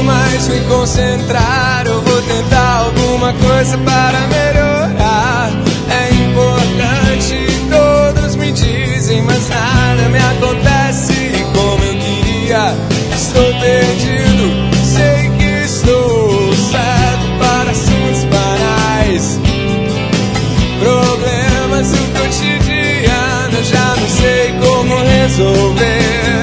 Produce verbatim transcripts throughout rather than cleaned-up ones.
mais me concentrar. Eu vou tentar alguma coisa para melhorar. É importante, todos me dizem, mas nada me acontece como eu queria. Estou perdido, sei que estou certo para assuntos banais. Problemas do cotidiano, já não sei como resolver.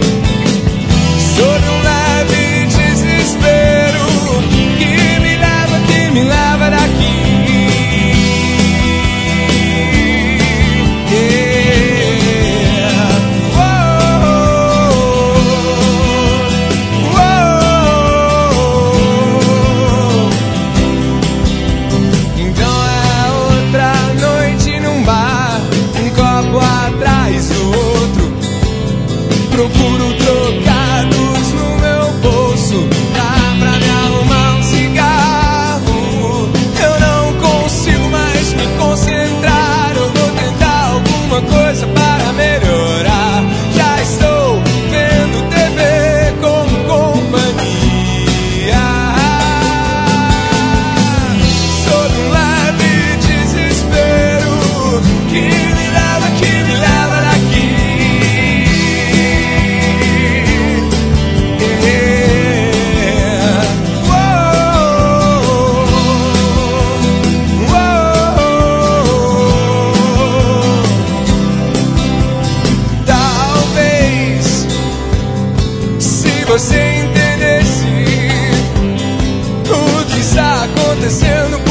Sob um leve desespero que me leva, que me leva daqui. Procuro trocados no meu bolso, dá pra me arrumar um cigarro. Eu não consigo mais me concentrar. Eu vou tentar alguma coisa para melhorar. Já estou vendo T V como companhia. Sob um leve desespero que me leva, que me leva daqui. Você entendesse o que está acontecendo